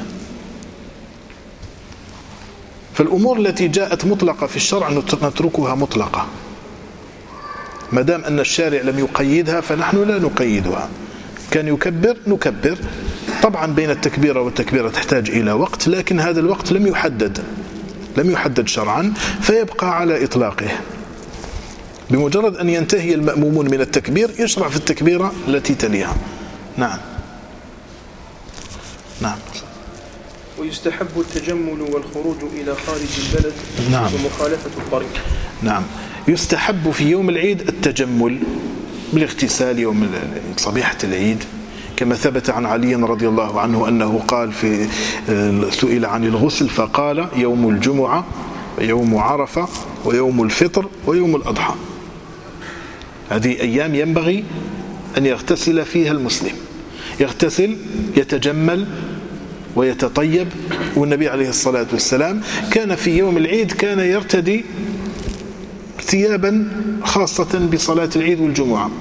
فالأمور التي جاءت مطلقة في الشرع نتركها مطلقة، ما دام أن الشارع لم يقيدها فنحن لا نقيدها. كان يكبر نكبر، طبعا بين التكبيرة والتكبيرة تحتاج إلى وقت، لكن هذا الوقت لم يحدد شرعا، فيبقى على إطلاقه. بمجرد أن ينتهي المأمومون من التكبير يشرع في التكبيرة التي تليها. نعم. ويستحب التجمل والخروج إلى خارج البلد ومخالفة الطريق. نعم، يستحب في يوم العيد التجمل بالاغتسال يوم صبيحة العيد، كما ثبت عن علي رضي الله عنه أنه قال في سئل عن الغسل فقال: يوم الجمعة ويوم عرفة ويوم الفطر ويوم الأضحى. هذه أيام ينبغي أن يغتسل فيها المسلم، يغتسل يتجمل ويتطيب. والنبي عليه الصلاة والسلام كان في يوم العيد كان يرتدي ثيابا خاصة بصلاة العيد والجمعة،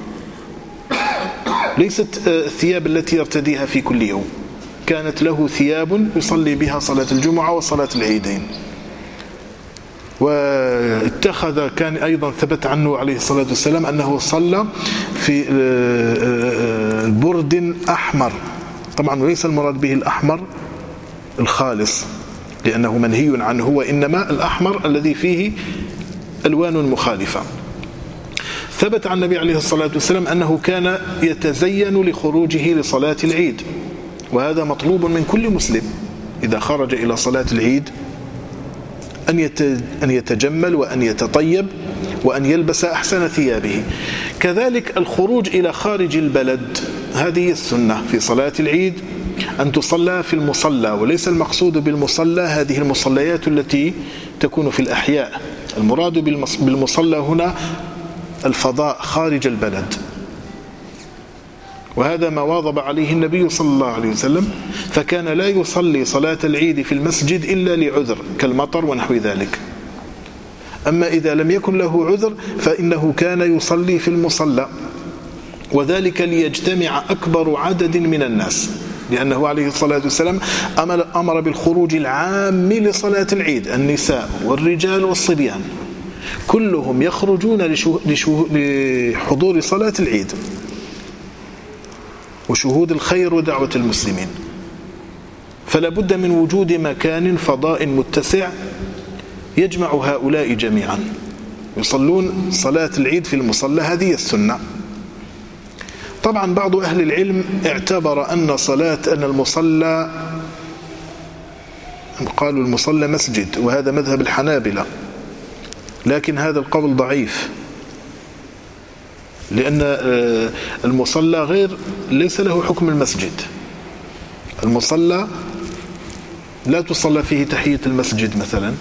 ليست الثياب التي يرتديها في كل يوم، كانت له ثياب يصلي بها صلاة الجمعة وصلاة العيدين. واتخذ، كان أيضا ثبت عنه عليه الصلاة والسلام أنه صلى في برد أحمر، طبعا وليس المراد به الأحمر الخالص لأنه منهي عنه، وإنما الأحمر الذي فيه ألوان مخالفة. ثبت عن النبي عليه الصلاة والسلام أنه كان يتزين لخروجه لصلاة العيد، وهذا مطلوب من كل مسلم إذا خرج إلى صلاة العيد أن يتجمل وأن يتطيب وأن يلبس أحسن ثيابه. كذلك الخروج إلى خارج البلد، هذه السنة في صلاة العيد أن تصلى في المصلى، وليس المقصود بالمصلى هذه المصليات التي تكون في الأحياء، المراد بالمصلى هنا الفضاء خارج البلد، وهذا ما واظب عليه النبي صلى الله عليه وسلم، فكان لا يصلي صلاة العيد في المسجد إلا لعذر كالمطر ونحو ذلك. أما إذا لم يكن له عذر فإنه كان يصلي في المصلى، وذلك ليجتمع أكبر عدد من الناس، لأنه عليه الصلاة والسلام أمر بالخروج العام لصلاة العيد، النساء والرجال والصبيان كلهم يخرجون لحضور صلاة العيد وشهود الخير ودعوة المسلمين. فلا بد من وجود مكان فضاء متسع يجمع هؤلاء جميعا يصلون صلاة العيد في المصلى، هذه السنة. طبعا بعض أهل العلم اعتبر أن المصلى، قالوا المصلى مسجد، وهذا مذهب الحنابلة، لكن هذا القول ضعيف، لأن المصلى ليس له حكم المسجد. المصلى لا تصلى فيه تحية المسجد مثلا،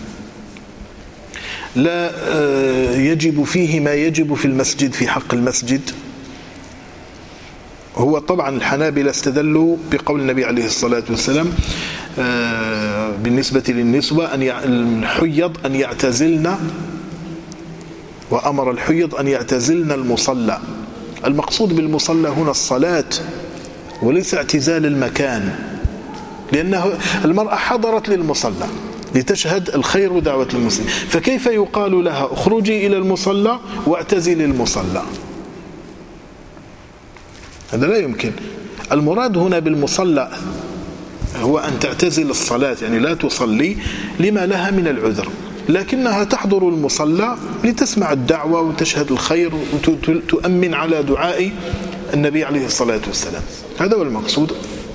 لا يجب فيه ما يجب في المسجد في حق المسجد. هو طبعا الحنابلة استدلوا بقول النبي عليه الصلاة والسلام بالنسبة للنسوة الحيض أن يعتزلن، وأمر الحيض أن يعتزلن المصلى. المقصود بالمصلى هنا الصلاة وليس اعتزال المكان، لأنه المرأة حضرت للمصلى لتشهد الخير ودعوة المسلمين، فكيف يقال لها اخرجي إلى المصلى واعتزلي المصلى؟ هذا لا يمكن. المراد هنا بالمصلى هو أن تعتزل الصلاة، يعني لا تصلي لما لها من العذر، لكنها تحضر المصلى لتسمع الدعوة وتشهد الخير وتؤمن على دعاء النبي عليه الصلاة والسلام، هذا هو المقصود.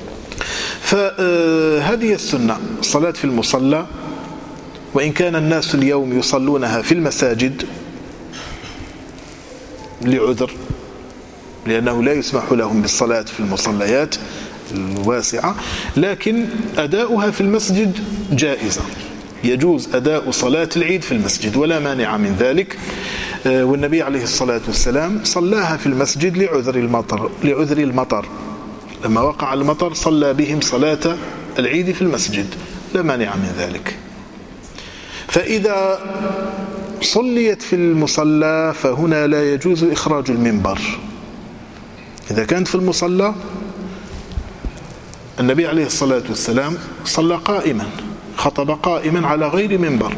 فهذه السنة الصلاة في المصلى، وإن كان الناس اليوم يصلونها في المساجد لعذر، لأنه لا يسمح لهم بالصلاة في المصليات الواسعة، لكن أداؤها في المسجد جائزة، يجوز أداء صلاة العيد في المسجد ولا مانع من ذلك. والنبي عليه الصلاة والسلام صلاها في المسجد لعذر المطر، لما وقع المطر صلى بهم صلاة العيد في المسجد، لا مانع من ذلك. فإذا صليت في المصلى فهنا لا يجوز إخراج المنبر. إذا كانت في المصلى، النبي عليه الصلاة والسلام صلى قائما، خطب قائما على غير منبر.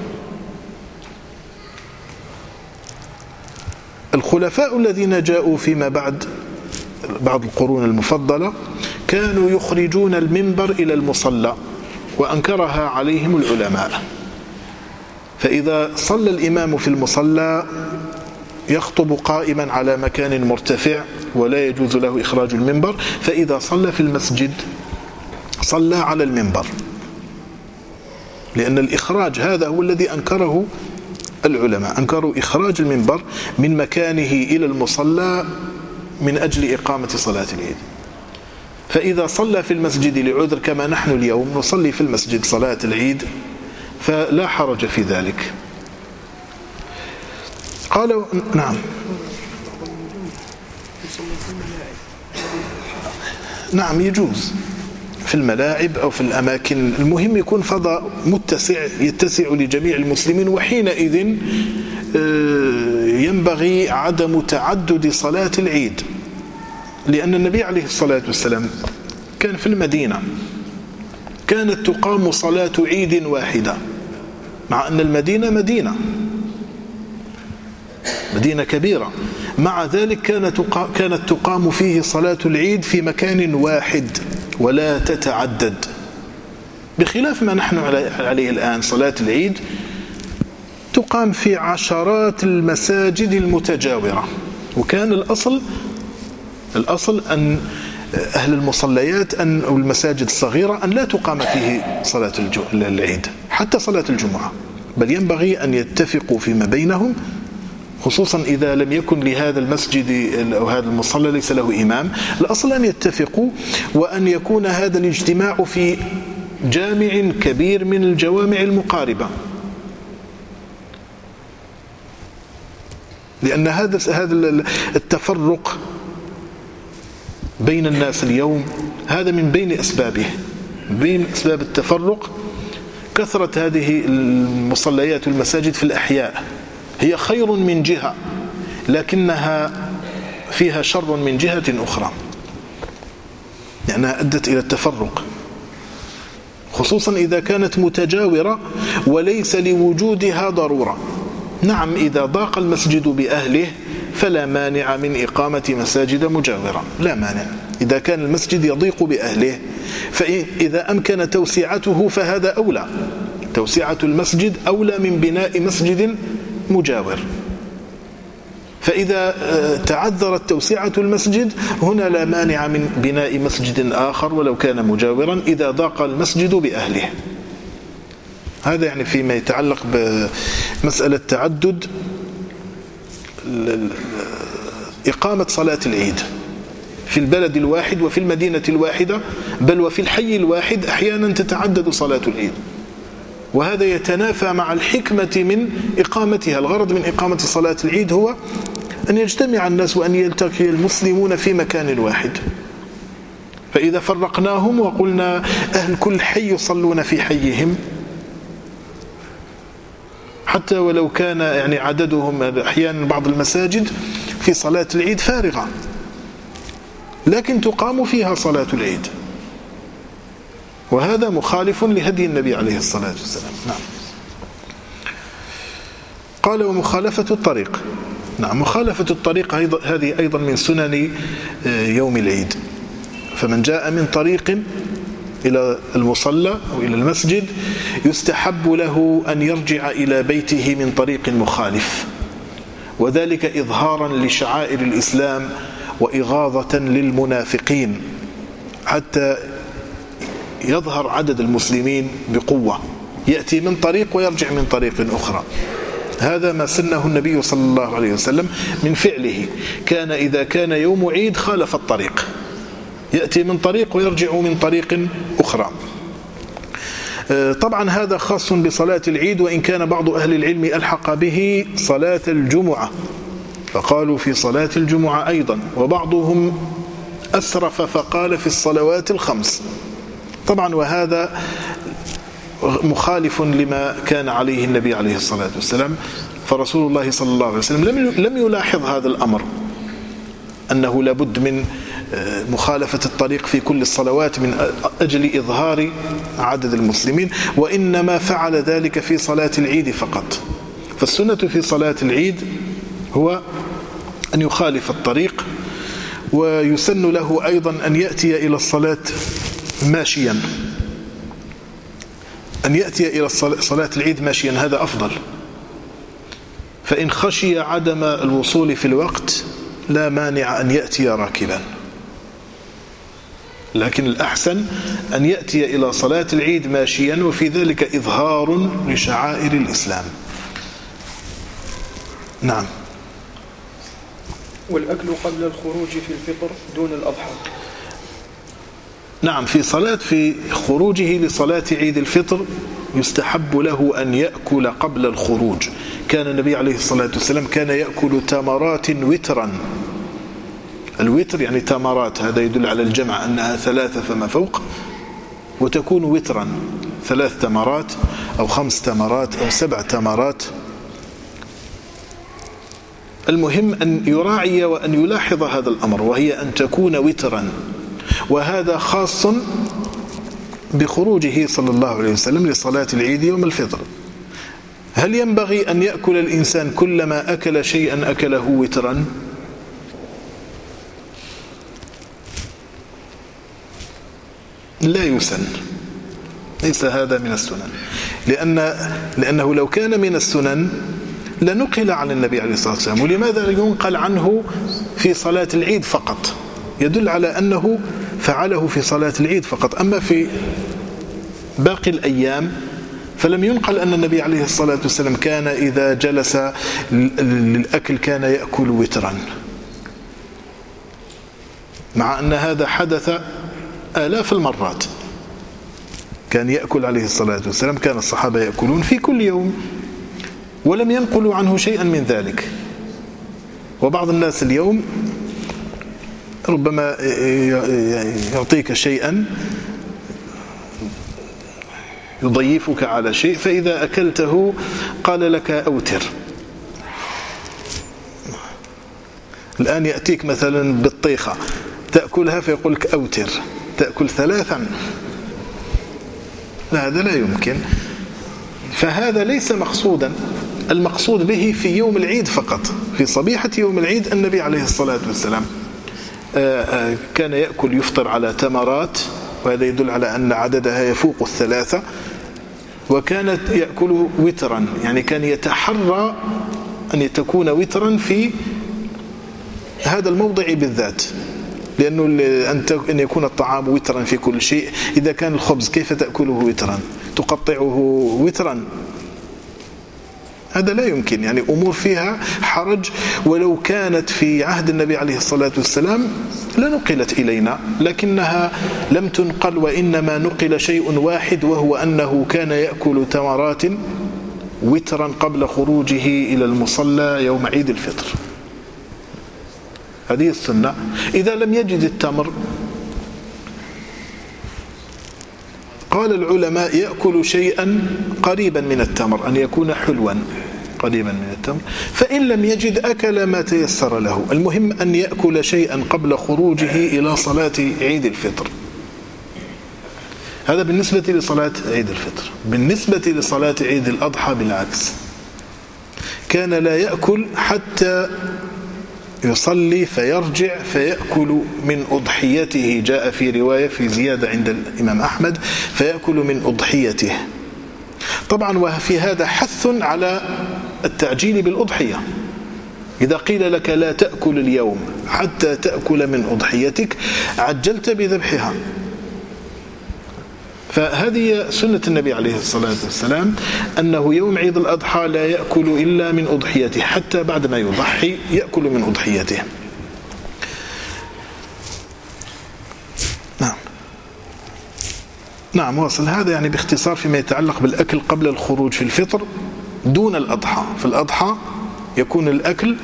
الخلفاء الذين جاءوا فيما بعد القرون المفضلة كانوا يخرجون المنبر إلى المصلى، وأنكرها عليهم العلماء. فإذا صلى الإمام في المصلى يخطب قائما على مكان مرتفع ولا يجوز له إخراج المنبر، فإذا صلى في المسجد صلى على المنبر. لأن الإخراج هذا هو الذي أنكره العلماء، أنكروا إخراج المنبر من مكانه إلى المصلى من أجل إقامة صلاة العيد. فإذا صلى في المسجد لعذر كما نحن اليوم نصلي في المسجد صلاة العيد فلا حرج في ذلك. قالوا نعم نعم يجوز في الملاعب أو في الأماكن، المهم يكون فضاء متسع يتسع لجميع المسلمين، وحينئذ ينبغي عدم تعدد صلاة العيد، لأن النبي عليه الصلاة والسلام كان في المدينة كانت تقام صلاة عيد واحدة، مع أن المدينة مدينة كبيرة، مع ذلك كانت تقام فيه صلاة العيد في مكان واحد ولا تتعدد، بخلاف ما نحن عليه الآن. صلاة العيد تقام في عشرات المساجد المتجاورة، وكان الأصل أن أهل المصليات أو المساجد الصغيرة أن لا تقام فيه صلاة العيد حتى صلاة الجمعة، بل ينبغي أن يتفقوا فيما بينهم، خصوصا إذا لم يكن لهذا المسجد أو هذا المصلى ليس له إمام. الأصل أن يتفقوا وأن يكون هذا الاجتماع في جامع كبير من الجوامع المقاربة، لأن هذا التفرق بين الناس اليوم هذا من بين أسباب التفرق كثرة هذه المصليات والمساجد في الأحياء. هي خير من جهة لكنها فيها شر من جهة أخرى، لأنها أدت إلى التفرق، خصوصا إذا كانت متجاورة وليس لوجودها ضرورة. نعم إذا ضاق المسجد بأهله فلا مانع من إقامة مساجد مجاورة، لا مانع إذا كان المسجد يضيق بأهله، فإذا أمكن توسعته فهذا أولى، توسعة المسجد أولى من بناء مسجد مجاور. فإذا تعذرت توسعة المسجد هنا لا مانع من بناء مسجد آخر ولو كان مجاورا إذا ضاق المسجد بأهله. هذا يعني فيما يتعلق بمسألة تعدد إقامة صلاة العيد في البلد الواحد وفي المدينة الواحدة، بل وفي الحي الواحد أحيانا تتعدد صلاة العيد، وهذا يتنافى مع الحكمة من إقامتها. الغرض من إقامة صلاة العيد هو أن يجتمع الناس وأن يلتقي المسلمون في مكان واحد، فإذا فرقناهم وقلنا أهل كل حي يصلون في حيهم حتى ولو كان يعني عددهم أحيانا بعض المساجد في صلاة العيد فارغة لكن تقام فيها صلاة العيد، وهذا مخالف لهدي النبي عليه الصلاة والسلام. نعم. قال ومخالفة الطريق. نعم مخالفة الطريق هذه أيضا من سنن يوم العيد، فمن جاء من طريق إلى المصلى أو إلى المسجد يستحب له أن يرجع إلى بيته من طريق مخالف، وذلك إظهارا لشعائر الإسلام وإغاظة للمنافقين حتى يظهر عدد المسلمين بقوة، يأتي من طريق ويرجع من طريق أخرى. هذا ما سنه النبي صلى الله عليه وسلم من فعله، كان إذا كان يوم عيد خالف الطريق، يأتي من طريق ويرجع من طريق أخرى. طبعا هذا خاص بصلاة العيد، وإن كان بعض أهل العلم ألحق به صلاة الجمعة فقالوا في صلاة الجمعة أيضا، وبعضهم أسرف فقال في الصلوات الخمس. طبعا وهذا مخالف لما كان عليه النبي عليه الصلاة والسلام، فرسول الله صلى الله عليه وسلم لم يلاحظ هذا الأمر أنه لابد من مخالفة الطريق في كل الصلوات من أجل إظهار عدد المسلمين، وإنما فعل ذلك في صلاة العيد فقط. فالسنة في صلاة العيد هو أن يخالف الطريق، ويسن له أيضا أن يأتي إلى الصلاة ماشيا، أن يأتي إلى صلاة العيد ماشيا، هذا أفضل. فإن خشي عدم الوصول في الوقت لا مانع أن يأتي راكبا، لكن الأحسن أن يأتي إلى صلاة العيد ماشيا، وفي ذلك إظهار لشعائر الإسلام. نعم. والأكل قبل الخروج في الفطر دون الأضحى. نعم، في خروجه لصلاة عيد الفطر يستحب له أن يأكل قبل الخروج. كان النبي عليه الصلاة والسلام كان يأكل تمرات وترا. الوتر يعني تمرات، هذا يدل على الجمع أنها 3 فما فوق، وتكون وترا 3 تمرات أو 5 تمرات أو 7 تمرات. المهم أن يراعي وأن يلاحظ هذا الأمر، وهي أن تكون وترا، وهذا خاص بخروجه صلى الله عليه وسلم لصلاة العيد يوم الفطر. هل ينبغي أن يأكل الإنسان كلما أكل شيئا أكله وترا؟ لا يسن، ليس هذا من السنن، لأنه لو كان من السنن لنقل عن النبي عليه الصلاة والسلام. ولماذا ينقل عنه في صلاة العيد فقط؟ يدل على أنه فعله في صلاة العيد فقط، أما في باقي الأيام فلم ينقل أن النبي عليه الصلاة والسلام كان إذا جلس للأكل كان يأكل وترا، مع أن هذا حدث آلاف المرات. كان يأكل عليه الصلاة والسلام، كان الصحابة يأكلون في كل يوم، ولم ينقلوا عنه شيئا من ذلك. وبعض الناس اليوم ربما يعطيك شيئا يضيفك على شيء، فإذا أكلته قال لك أوتر. الآن يأتيك مثلا بالطيخة تأكلها فيقول لك أوتر، تأكل 3. لا، هذا لا يمكن، فهذا ليس مقصودا. المقصود به في يوم العيد فقط، في صبيحة يوم العيد النبي عليه الصلاة والسلام كان يأكل، يفطر على تمرات، وهذا يدل على أن عددها يفوق 3، وكانت يأكل وترا، يعني كان يتحرى أن تكون وترا في هذا الموضع بالذات، لأنه أن يكون الطعام وترا في كل شيء. إذا كان الخبز كيف تأكله وترا؟ تقطعه وترا؟ هذا لا يمكن، يعني أمور فيها حرج. ولو كانت في عهد النبي عليه الصلاة والسلام لنقلت إلينا، لكنها لم تنقل، وإنما نقل شيء واحد، وهو أنه كان يأكل تمرات وترا قبل خروجه إلى المصلى يوم عيد الفطر. هذه السنة. إذا لم يجد التمر قال العلماء يأكل شيئا قريبا من التمر، أن يكون حلوا قريبا من التمر، فإن لم يجد أكل ما تيسر له. المهم أن يأكل شيئا قبل خروجه إلى صلاة عيد الفطر. هذا بالنسبة لصلاة عيد الفطر. بالنسبة لصلاة عيد الأضحى بالعكس، كان لا يأكل حتى يصلي فيرجع فيأكل من أضحيته. جاء في رواية في زيادة عند الإمام أحمد فيأكل من أضحيته. طبعا وفي هذا حث على التعجيل بالأضحية. إذا قيل لك لا تأكل اليوم حتى تأكل من أضحيتك عجلت بذبحها. فهذه سنة النبي عليه الصلاة والسلام، أنه يوم عيد الأضحى لا يأكل إلا من أضحيته، حتى بعد ما يضحي يأكل من أضحيته. نعم واصل. هذا يعني باختصار فيما يتعلق بالأكل قبل الخروج في الفطر دون الأضحى. في الأضحى يكون الأكل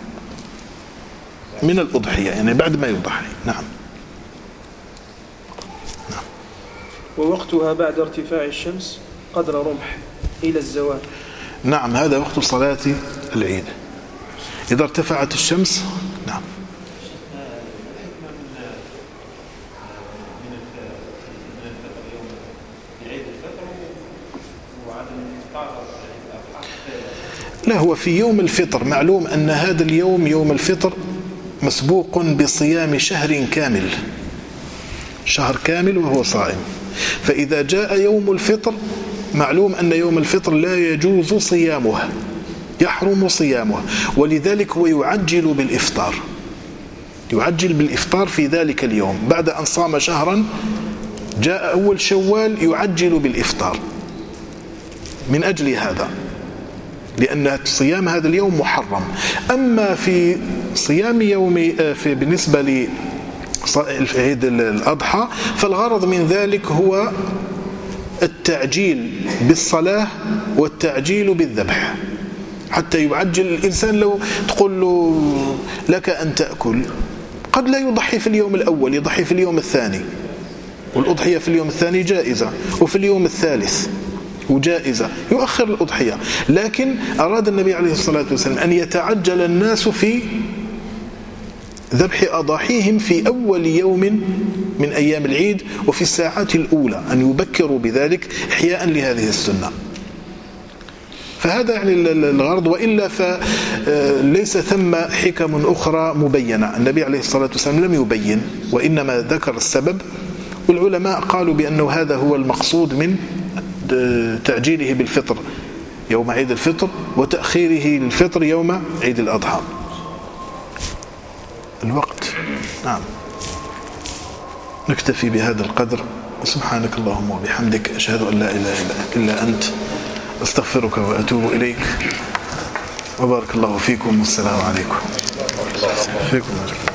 من الأضحية، يعني بعد ما يضحي. نعم. ووقتها بعد ارتفاع الشمس قدر رمح إلى الزوال. نعم، هذا وقت صلاة العيد إذا ارتفعت الشمس. نعم. لا، هو في يوم الفطر معلوم أن هذا اليوم يوم الفطر مسبوق بصيام شهر كامل، شهر كامل وهو صائم. فإذا جاء يوم الفطر معلوم أن يوم الفطر لا يجوز صيامه، يحرم صيامه، ولذلك هو يعجل بالإفطار. يعجل بالإفطار في ذلك اليوم. بعد أن صام شهرا جاء أول شوال يعجل بالإفطار من أجل هذا، لأن صيام هذا اليوم محرم. أما في صيام يوم بالنسبة لعيد الأضحى فالغرض من ذلك هو التعجيل بالصلاة والتعجيل بالذبح، حتى يعجل الإنسان. لو تقول له لك أن تأكل، قد لا يضحي في اليوم الأول، يضحي في اليوم الثاني، والأضحية في اليوم الثاني جائزة، وفي اليوم الثالث وجائزة، يؤخر الأضحية. لكن أراد النبي عليه الصلاة والسلام أن يتعجل الناس في ذبح أضاحيهم في أول يوم من أيام العيد وفي الساعات الأولى، أن يبكروا بذلك إحياء لهذه السنة. فهذا يعني الغرض، وإلا فليس ثم حكم أخرى مبينة. النبي عليه الصلاة والسلام لم يبين، وإنما ذكر السبب، والعلماء قالوا بأنه هذا هو المقصود من تعجيله بالفطر يوم عيد الفطر وتأخيره للفطر يوم عيد الأضحى. الوقت نعم، نكتفي بهذا القدر. سبحانك اللهم وبحمدك، أشهد أن لا إله إلا أنت، أستغفرك وأتوب إليك. وبارك الله فيكم، والسلام عليكم. فيكم.